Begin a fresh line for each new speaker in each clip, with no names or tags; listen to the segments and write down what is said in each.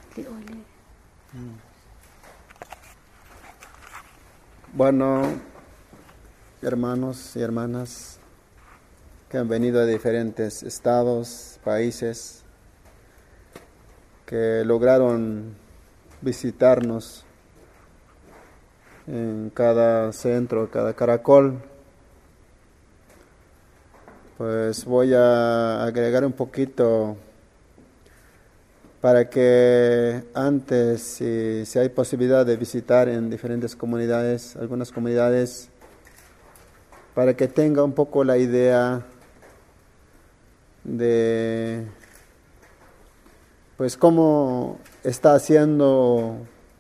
Bueno, hermanos y hermanas que han venido de diferentes estados, países, que lograron visitarnos en cada centro, cada caracol, pues voy a agregar un poquito para que antes, si hay posibilidad de visitar en diferentes comunidades, algunas comunidades, para que tenga un poco la idea de pues cómo está haciendo,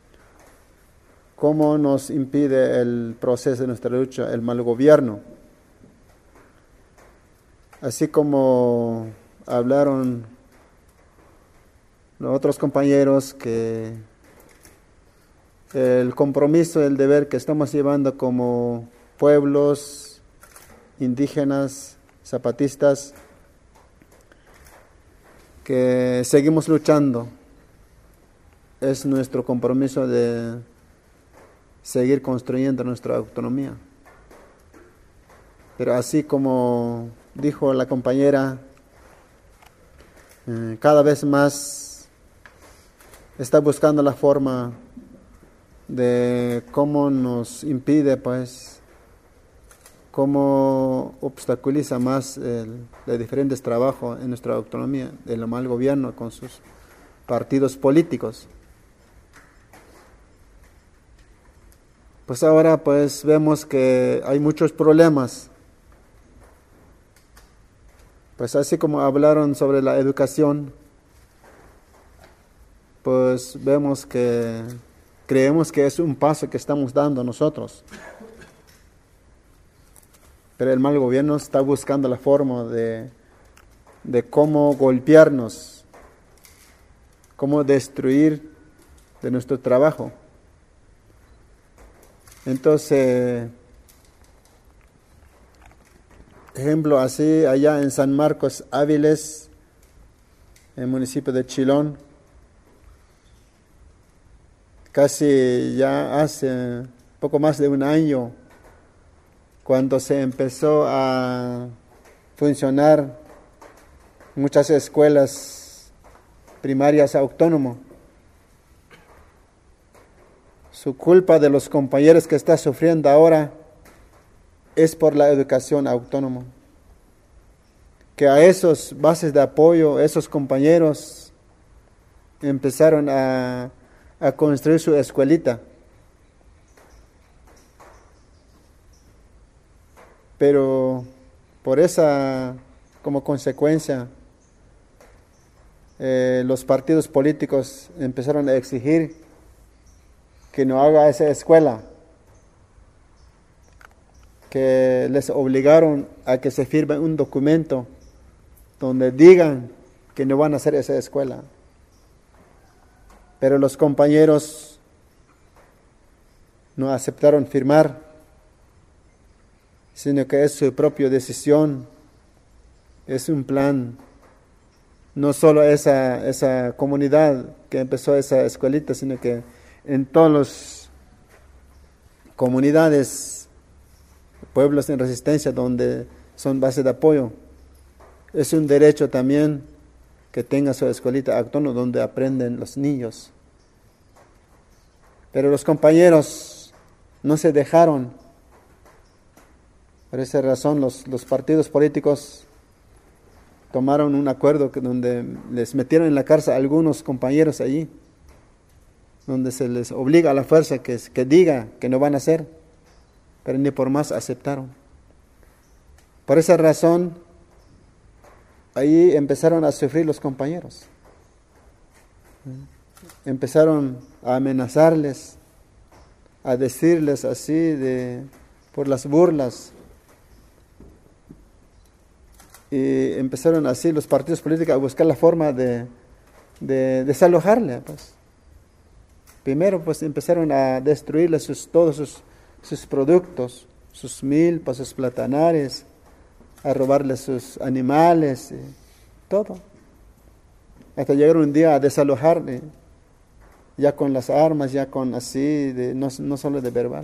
cómo nos impide el proceso de nuestra lucha, el mal gobierno. Así como hablaron los otros compañeros que el compromiso, el deber que estamos llevando como pueblos indígenas, zapatistas, que seguimos luchando, es nuestro compromiso de seguir construyendo nuestra autonomía. Pero así como dijo la compañera, cada vez más está buscando la forma de cómo nos impide, pues, cómo obstaculiza más los diferentes trabajos en nuestra autonomía, el mal gobierno con sus partidos políticos. Pues ahora pues vemos que hay muchos problemas. Pues así como hablaron sobre la educación, pues vemos que creemos que es un paso que estamos dando nosotros. Pero el mal gobierno está buscando la forma de cómo golpearnos, cómo destruir de nuestro trabajo. Entonces, ejemplo así, allá en San Marcos Áviles, en el municipio de Chilón, casi ya hace poco más de un año, cuando se empezó a funcionar muchas escuelas primarias autónomas. Su culpa de los compañeros que está sufriendo ahora es por la educación autónoma. Que a esos bases de apoyo, esos compañeros empezaron a construir su escuelita. Pero por esa, como consecuencia, los partidos políticos empezaron a exigir que no haga esa escuela, que les obligaron a que se firme un documento donde digan que no van a hacer esa escuela. Pero los compañeros no aceptaron firmar, sino que es su propia decisión, es un plan. No solo esa comunidad que empezó esa escuelita, sino que en todas las comunidades, pueblos en resistencia donde son bases de apoyo, es un derecho también que tenga su escuelita autónoma donde aprenden los niños. Pero los compañeros no se dejaron. Por esa razón los partidos políticos tomaron un acuerdo donde les metieron en la cárcel a algunos compañeros allí, donde se les obliga a la fuerza que diga que no van a hacer, pero ni por más aceptaron. Por esa razón, ahí empezaron a sufrir los compañeros. Empezaron a amenazarles, a decirles así por las burlas. Y empezaron así los partidos políticos a buscar la forma de desalojarle, pues. Primero pues empezaron a destruirle todos sus productos, sus milpas, sus platanares, a robarle sus animales, todo. Hasta llegaron un día a desalojarle ya con las armas, ya con así, no solo de verbal.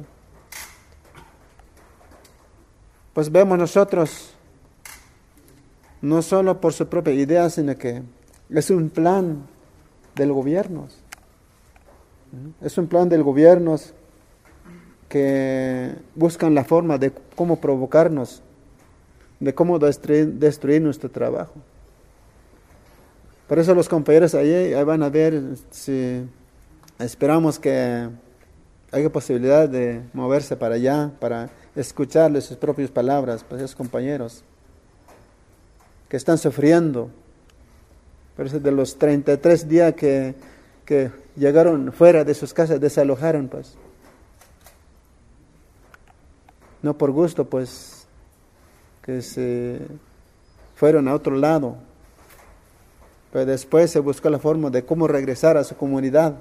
Pues vemos nosotros, no solo por su propia idea, sino que es un plan del gobierno. Es un plan del gobierno que buscan la forma de cómo provocarnos, de cómo destruir nuestro trabajo. Por eso los compañeros ahí van a ver si esperamos que haya posibilidad de moverse para allá, para escucharles sus propias palabras, pues esos compañeros que están sufriendo. Por eso de los 33 días que llegaron fuera de sus casas, desalojaron, pues. No por gusto, pues, que se fueron a otro lado. Pero después se buscó la forma de cómo regresar a su comunidad.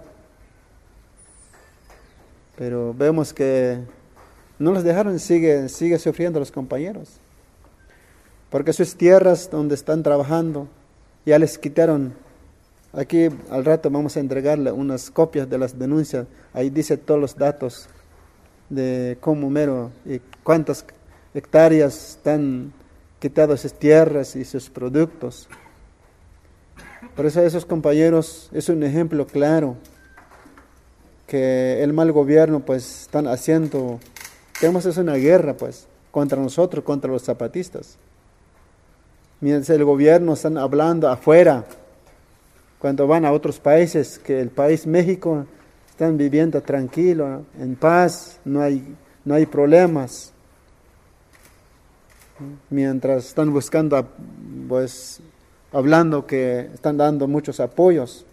Pero vemos que no los dejaron, sigue sufriendo los compañeros. Porque sus tierras donde están trabajando ya les quitaron. Aquí al rato vamos a entregarle unas copias de las denuncias. Ahí dice todos los datos de cómo mero y cuántas hectáreas están quitadas sus tierras y sus productos. Por eso esos compañeros es un ejemplo claro que el mal gobierno pues están haciendo. Tenemos es una guerra pues contra nosotros, contra los zapatistas. Mientras el gobierno están hablando afuera, cuando van a otros países, que el país México están viviendo tranquilo, en paz, no hay problemas. Mientras están buscando, pues, hablando que están dando muchos apoyos,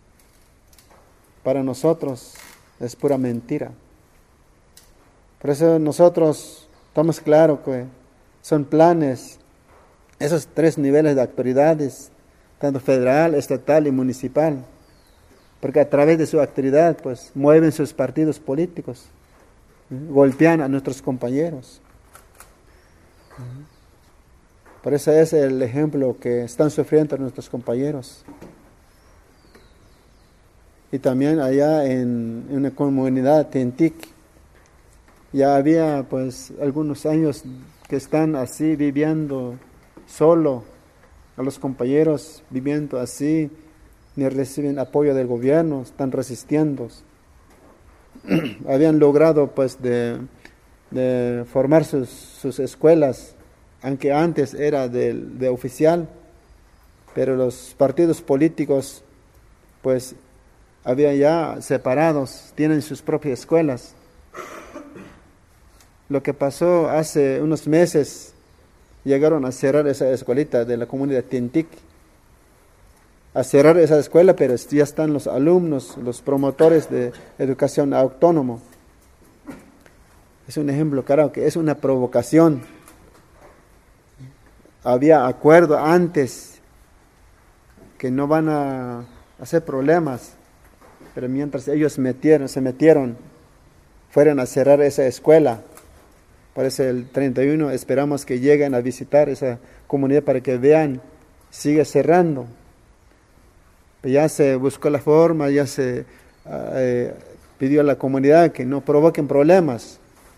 para nosotros es pura mentira. Por eso nosotros estamos claros que son planes, esos 3 niveles de autoridades, tanto federal, estatal y municipal, porque a través de su actividad pues mueven sus partidos políticos, golpean a nuestros compañeros. Por eso es el ejemplo que están sufriendo nuestros compañeros. Y también allá en una comunidad Tintic, ya había pues algunos años que están así viviendo solo, a los compañeros viviendo así, ni reciben apoyo del gobierno, están resistiendo. Habían logrado pues de formar sus escuelas, aunque antes era de oficial, pero los partidos políticos pues habían ya separados, tienen sus propias escuelas. Lo que pasó hace unos meses, llegaron a cerrar esa escuelita de la comunidad Tintic, a cerrar esa escuela, pero ya están los alumnos, los promotores de educación autónoma. Es un ejemplo claro que es una provocación. Había acuerdo antes que no van a hacer problemas, pero mientras ellos se metieron, fueron a cerrar esa escuela. Por eso el 31 esperamos que lleguen a visitar esa comunidad para que vean, sigue cerrando. Ya se buscó la forma, ya se pidió a la comunidad que no provoquen problemas.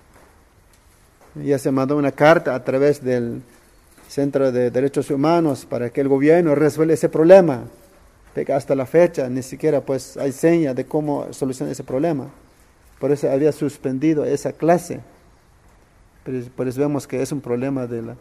Ya se mandó una carta a través del Centro de Derechos Humanos para que el gobierno resuelva ese problema. Pero hasta la fecha ni siquiera pues hay seña de cómo solucionar ese problema. Por eso había suspendido esa clase. Pero por eso vemos que es un problema del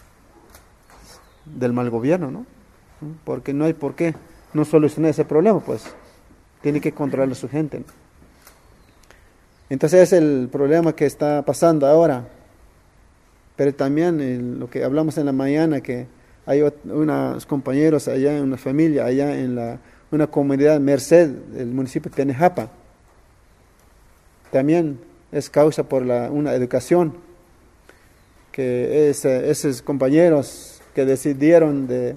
mal gobierno, ¿no? Porque no hay por qué no solucionar ese problema, pues tiene que controlar a su gente, ¿no? Entonces es el problema que está pasando ahora. Pero también lo que hablamos en la mañana, que hay unos compañeros allá, una familia allá en una comunidad Merced, el municipio de Tenejapa, también es causa por una educación, que esos compañeros que decidieron de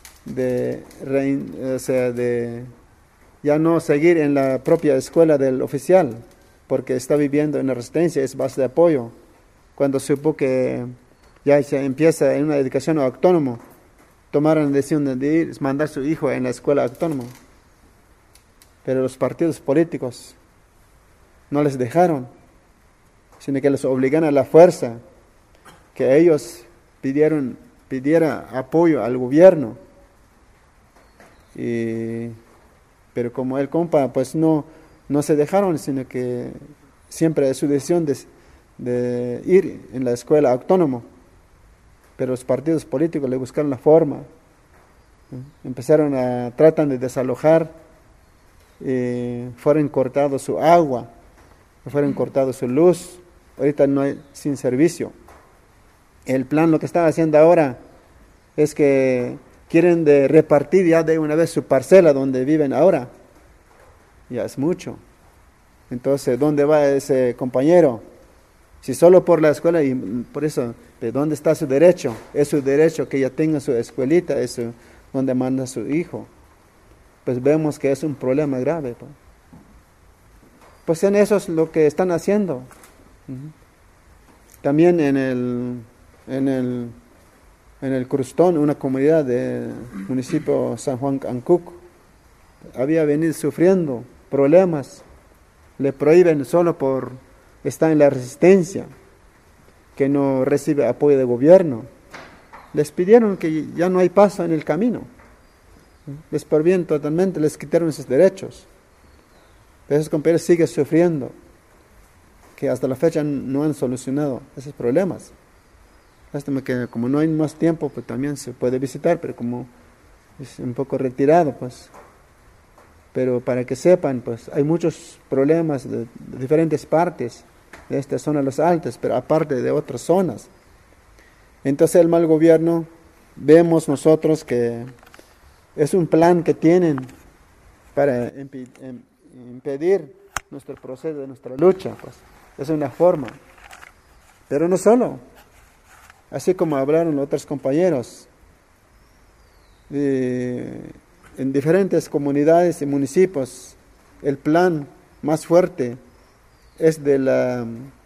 ya no seguir en la propia escuela del oficial, porque está viviendo en la resistencia, es base de apoyo. Cuando supo que ya se empieza en una educación autónoma, tomaron la decisión de mandar a su hijo en la escuela autónoma. pero los partidos políticos no les dejaron, sino que les obligan a la fuerza, que ellos pidiera apoyo al gobierno. Pero como el compa pues no se dejaron, sino que siempre es su decisión de ir en la escuela autónoma. Pero los partidos políticos le buscaron la forma, tratan de desalojar, fueron cortados su agua, fueron cortados su luz, ahorita no hay sin servicio. El plan lo que están haciendo ahora es que quieren repartir ya de una vez su parcela donde viven ahora. Ya es mucho. Entonces, ¿dónde va ese compañero? Si solo por la escuela, y por eso, ¿de dónde está su derecho? Es su derecho que ya tenga su escuelita, es donde manda su hijo. Pues vemos que es un problema grave. Pues en eso es lo que están haciendo. También en el Crustón, una comunidad del municipio San Juan Ancuc, había venido sufriendo problemas. Le prohíben solo por estar en la resistencia, que no recibe apoyo de gobierno. Les pidieron que ya no hay paso en el camino. Les prohibieron totalmente, les quitaron sus derechos. Pero esos compañeros siguen sufriendo, que hasta la fecha no han solucionado esos problemas. Lástima que como no hay más tiempo, pues también se puede visitar, pero como es un poco retirado, pues. Pero para que sepan, pues hay muchos problemas de diferentes partes de esta zona de los Altos, pero aparte de otras zonas. Entonces el mal gobierno, vemos nosotros que es un plan que tienen para impedir nuestro proceso, de nuestra lucha, pues. Es una forma. Pero no solo. Así como hablaron otros compañeros, en diferentes comunidades y municipios, el plan más fuerte es de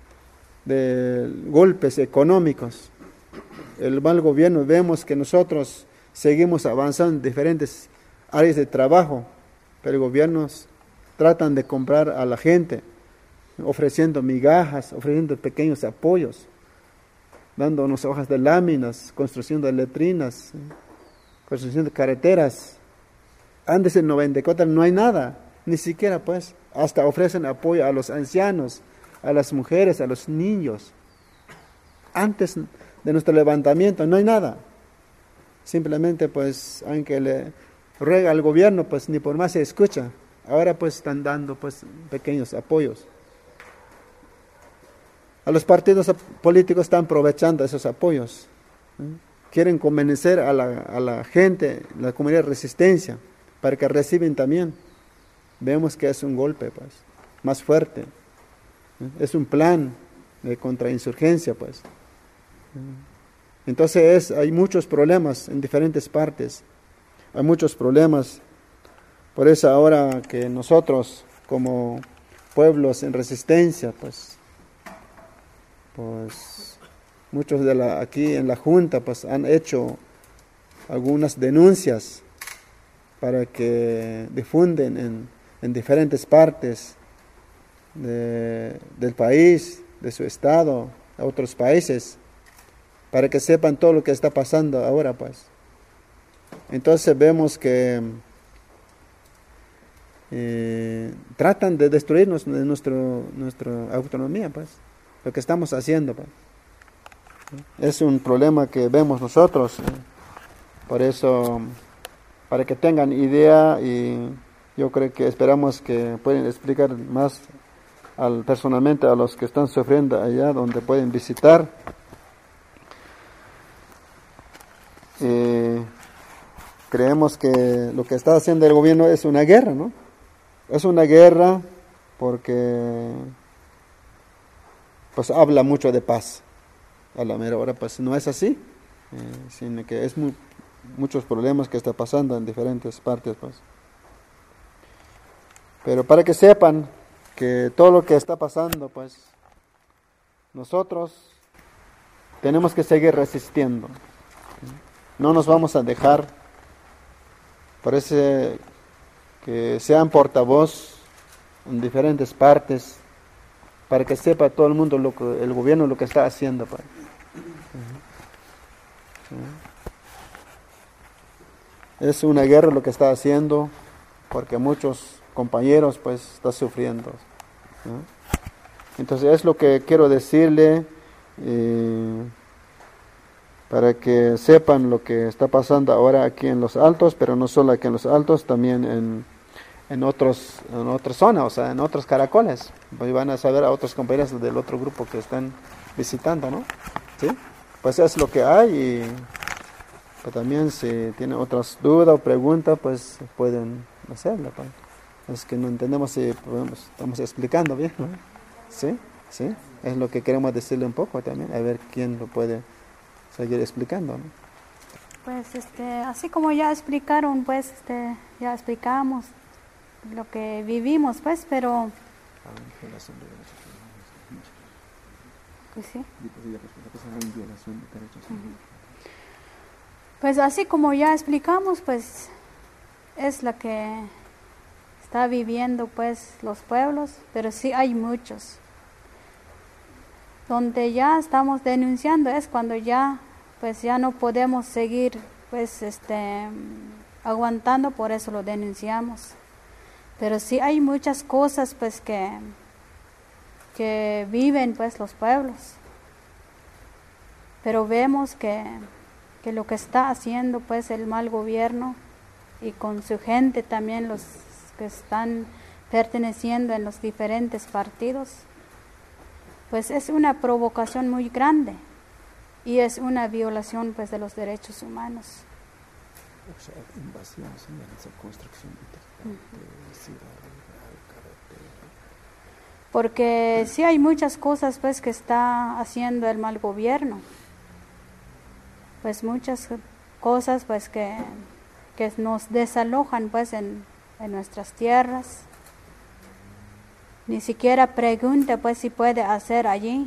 golpes económicos. El mal gobierno, vemos que nosotros seguimos avanzando en diferentes áreas de trabajo, pero gobiernos tratan de comprar a la gente, ofreciendo migajas, ofreciendo pequeños apoyos, dándonos hojas de láminas, construcción de letrinas, construcción de carreteras. Antes en 94 no hay nada, ni siquiera pues, hasta ofrecen apoyo a los ancianos, a las mujeres, a los niños. Antes de nuestro levantamiento no hay nada. Simplemente pues, aunque le ruega al gobierno, pues ni por más se escucha. Ahora pues están dando pues pequeños apoyos. A los partidos políticos están aprovechando esos apoyos. Quieren convencer a la gente, la comunidad de resistencia, para que reciben también. Vemos que es un golpe, pues, más fuerte. Es un plan de contrainsurgencia, pues. Entonces hay muchos problemas en diferentes partes. Hay muchos problemas. Por eso ahora que nosotros, como pueblos en resistencia, pues muchos aquí en la Junta pues han hecho algunas denuncias para que difunden en diferentes partes del país, de su estado, a otros países, para que sepan todo lo que está pasando ahora, pues. Entonces vemos que tratan de destruirnos de nuestra autonomía, pues, lo que estamos haciendo, pues. Es un problema que vemos nosotros, por eso, para que tengan idea, y yo creo que esperamos que pueden explicar más personalmente a los que están sufriendo allá, donde pueden visitar. Creemos que lo que está haciendo el gobierno es una guerra, ¿no? Es una guerra porque pues habla mucho de paz. A la mera hora pues no es así, sino que es muchos problemas que está pasando en diferentes partes, pues. Pero para que sepan que todo lo que está pasando, pues nosotros tenemos que seguir resistiendo. No nos vamos a dejar. Parece que sean portavoz en diferentes partes, para que sepa todo el mundo lo que el gobierno lo que está haciendo, pues. Es una guerra lo que está haciendo, porque muchos compañeros pues están sufriendo, ¿no? Entonces es lo que quiero decirle, para que sepan lo que está pasando ahora aquí en Los Altos, pero no solo aquí en Los Altos, también en otras zonas, o sea, en otros caracoles. Pues van a saber a otros compañeros del otro grupo que están visitando, ¿no? ¿Sí? Pues es lo que hay, y pues también si tienen otras dudas o preguntas, pues pueden hacerlo, pues. Es que no entendemos si estamos explicando bien, ¿no? ¿Sí? ¿Sí? Es lo que queremos decirle un poco también, a ver quién lo puede seguir explicando, ¿no?
Pues así como ya explicaron, pues ya explicamos lo que vivimos, pues, pero pues sí. Pues así como ya explicamos, pues es la que está viviendo pues los pueblos, pero sí hay muchos. Donde ya estamos denunciando es cuando ya pues ya no podemos seguir pues aguantando, por eso lo denunciamos. Pero sí hay muchas cosas pues que viven pues los pueblos. Pero vemos que lo que está haciendo pues el mal gobierno, y con su gente también, los que están perteneciendo en los diferentes partidos, pues es una provocación muy grande y es una violación pues de los derechos humanos. Porque sí hay muchas cosas pues que está haciendo el mal gobierno, pues muchas cosas pues que nos desalojan pues en nuestras tierras. Ni siquiera pregunta pues si puede hacer allí,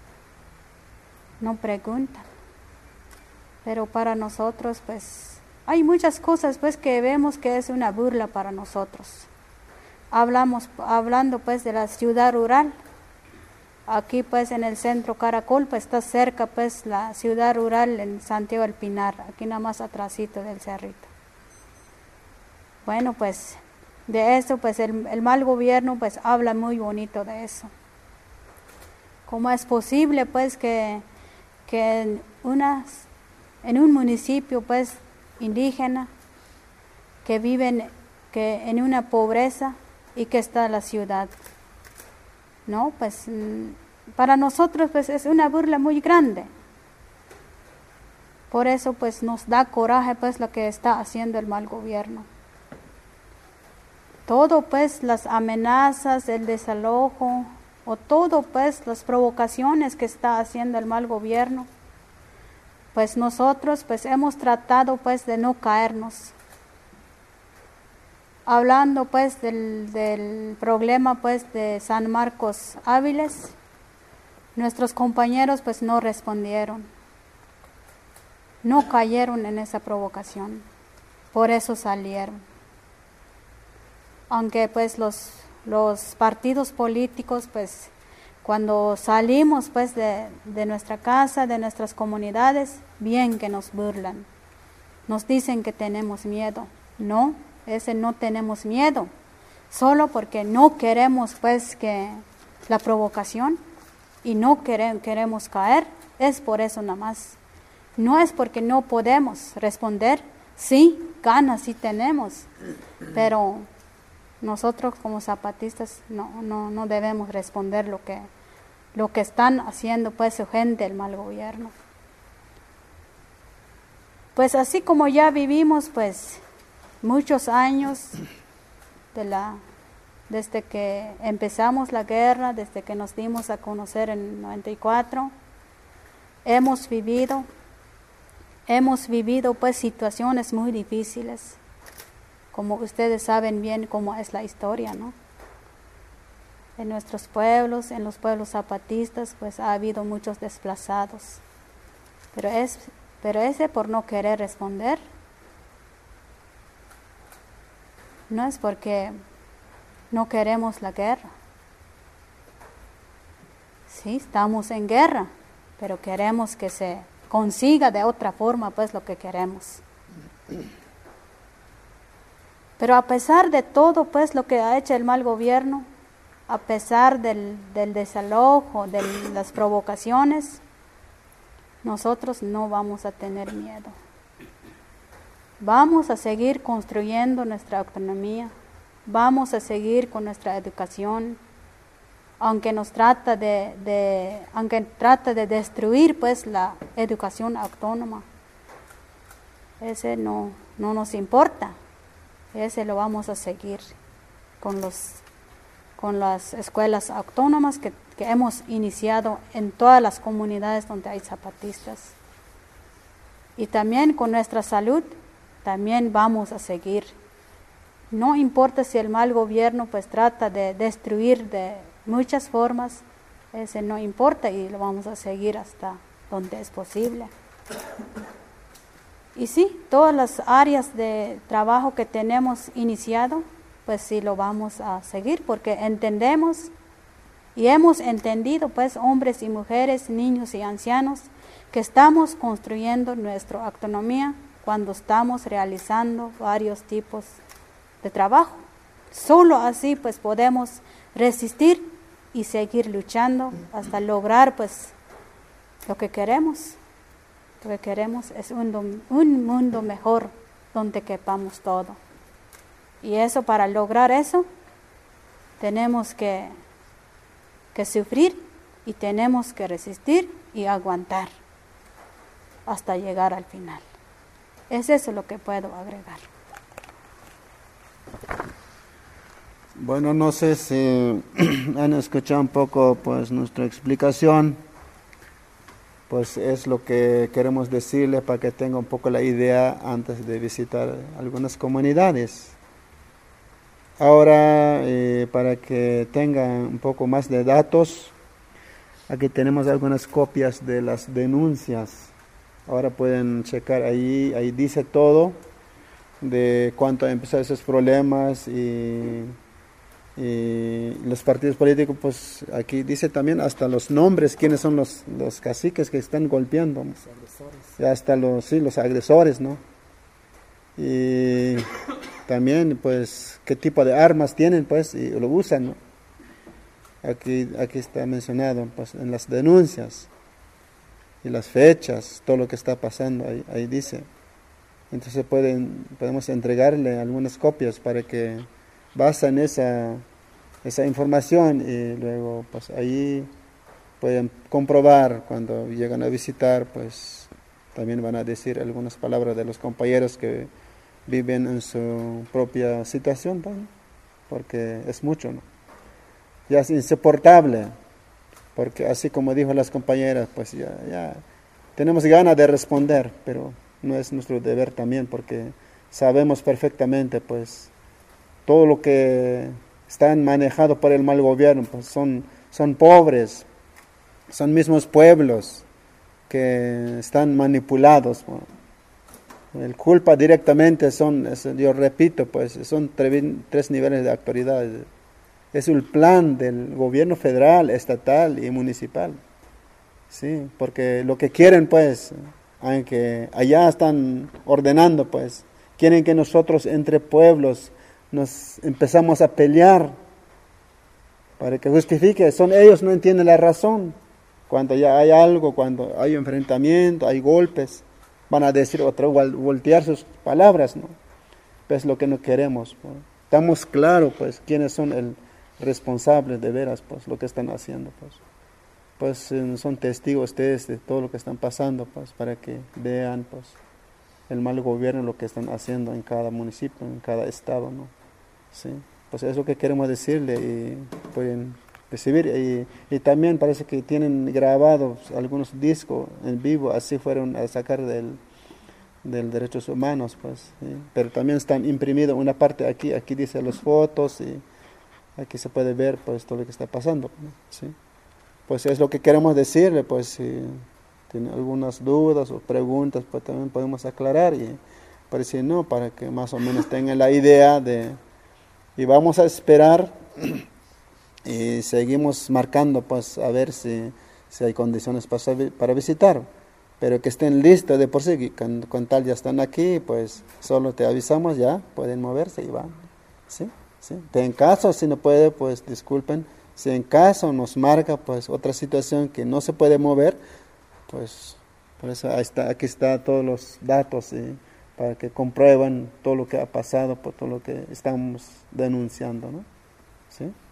no pregunta. Pero para nosotros pues hay muchas cosas pues que vemos que es una burla para nosotros. Hablando pues de la ciudad rural. Aquí pues en el centro Caracol pues está cerca pues la ciudad rural en Santiago del Pinar, aquí nada más atrásito del cerrito. Bueno, pues de eso pues el mal gobierno pues habla muy bonito de eso. ¿Cómo es posible pues que en un municipio pues indígena que viven en una pobreza y que está la ciudad? No, pues para nosotros pues es una burla muy grande. Por eso pues nos da coraje pues lo que está haciendo el mal gobierno. Todo pues las amenazas, el desalojo, o todo pues las provocaciones que está haciendo el mal gobierno, pues nosotros pues hemos tratado pues de no caernos. Hablando pues del problema pues de San Marcos Áviles, nuestros compañeros pues no respondieron, no cayeron en esa provocación, por eso salieron. Aunque pues los partidos políticos pues cuando salimos pues de nuestra casa, de nuestras comunidades, bien que nos burlan, nos dicen que tenemos miedo. No, no tenemos miedo, solo porque no queremos pues que la provocación y no queremos caer, es por eso nada más. No es porque no podemos responder, sí, ganas sí tenemos, pero nosotros como zapatistas no debemos responder lo que están haciendo pues su gente, el mal gobierno. Pues así como ya vivimos pues muchos años desde que empezamos la guerra, desde que nos dimos a conocer en el 94, hemos vivido pues situaciones muy difíciles. Como ustedes saben bien cómo es la historia, ¿no? En nuestros pueblos, en los pueblos zapatistas, pues ha habido muchos desplazados. Pero ese por no querer responder. No es porque no queremos la guerra. Sí, estamos en guerra, pero queremos que se consiga de otra forma pues lo que queremos. Pero a pesar de todo pues lo que ha hecho el mal gobierno, a pesar del desalojo, de las provocaciones, nosotros no vamos a tener miedo. Vamos a seguir construyendo nuestra autonomía, vamos a seguir con nuestra educación, aunque nos trata de destruir pues la educación autónoma. Ese no nos importa, ese lo vamos a seguir con las escuelas autónomas que hemos iniciado en todas las comunidades donde hay zapatistas. Y también con nuestra salud, también vamos a seguir. No importa si el mal gobierno pues trata de destruir de muchas formas, ese no importa y lo vamos a seguir hasta donde es posible. Y sí, todas las áreas de trabajo que tenemos iniciado, pues sí lo vamos a seguir porque entendemos y hemos entendido pues hombres y mujeres, niños y ancianos que estamos construyendo nuestra autonomía cuando estamos realizando varios tipos de trabajo. Solo así pues podemos resistir y seguir luchando hasta lograr pues lo que queremos. Lo que queremos es un mundo mejor donde quepamos todo. Y eso, para lograr eso, tenemos que sufrir y tenemos que resistir y aguantar hasta llegar al final. Es eso lo que puedo agregar.
Bueno, no sé si han escuchado un poco pues nuestra explicación. Pues es lo que queremos decirle para que tenga un poco la idea antes de visitar algunas comunidades. Ahora, para que tengan un poco más de datos, aquí tenemos algunas copias de las denuncias. Ahora pueden checar ahí dice todo de cuánto han empezado esos problemas y los partidos políticos, pues aquí dice también hasta los nombres, quiénes son los caciques que están golpeando, los agresores. Hasta los agresores, ¿no? Y también pues qué tipo de armas tienen pues y lo usan, ¿no? Aquí está mencionado pues en las denuncias y las fechas, todo lo que está pasando ahí dice. Entonces podemos entregarle algunas copias para que basan esa información y luego pues ahí pueden comprobar cuando llegan a visitar, pues también van a decir algunas palabras de los compañeros que viven en su propia situación también, porque es mucho, ¿no? Ya es insoportable, porque así como dijo las compañeras, pues ya tenemos ganas de responder, pero no es nuestro deber también, porque sabemos perfectamente pues todo lo que están manejados por el mal gobierno, pues son pobres, son mismos pueblos que están manipulados. El culpa directamente yo repito, pues son tres niveles de autoridad. Es el plan del gobierno federal, estatal y municipal. Sí, porque lo que quieren pues, aunque allá están ordenando pues, quieren que nosotros entre pueblos nos empezamos a pelear para que justifique. Ellos no entienden la razón. Cuando ya hay algo, cuando hay enfrentamiento, hay golpes, van a decir otra, voltear sus palabras, ¿no? Pues lo que no queremos, ¿no? Estamos claros pues quiénes son el responsables de veras pues lo que están haciendo pues son testigos ustedes de todo lo que están pasando pues para que vean pues el mal gobierno, lo que están haciendo en cada municipio, en cada estado, ¿no? Sí, pues es lo que queremos decirle y pueden recibir y también parece que tienen grabados algunos discos en vivo, así fueron a sacar del derechos humanos pues, ¿sí? Pero también están imprimidos una parte aquí dice las fotos y aquí se puede ver pues todo lo que está pasando, ¿no? ¿Sí? Pues es lo que queremos decirle, pues si tiene algunas dudas o preguntas, pues también podemos aclarar y para decir no, para que más o menos tengan la idea de Y vamos a esperar y seguimos marcando, pues, a ver si hay condiciones para visitar. Pero que estén listos de por sí, con tal ya están aquí, pues solo te avisamos, ya pueden moverse y van. ¿Sí? ¿Sí? En caso, si no puede, pues disculpen. Si en caso nos marca pues otra situación que no se puede mover, pues por eso aquí está todos los datos para que comprueben todo lo que ha pasado, por todo lo que estamos denunciando, ¿no? ¿Sí?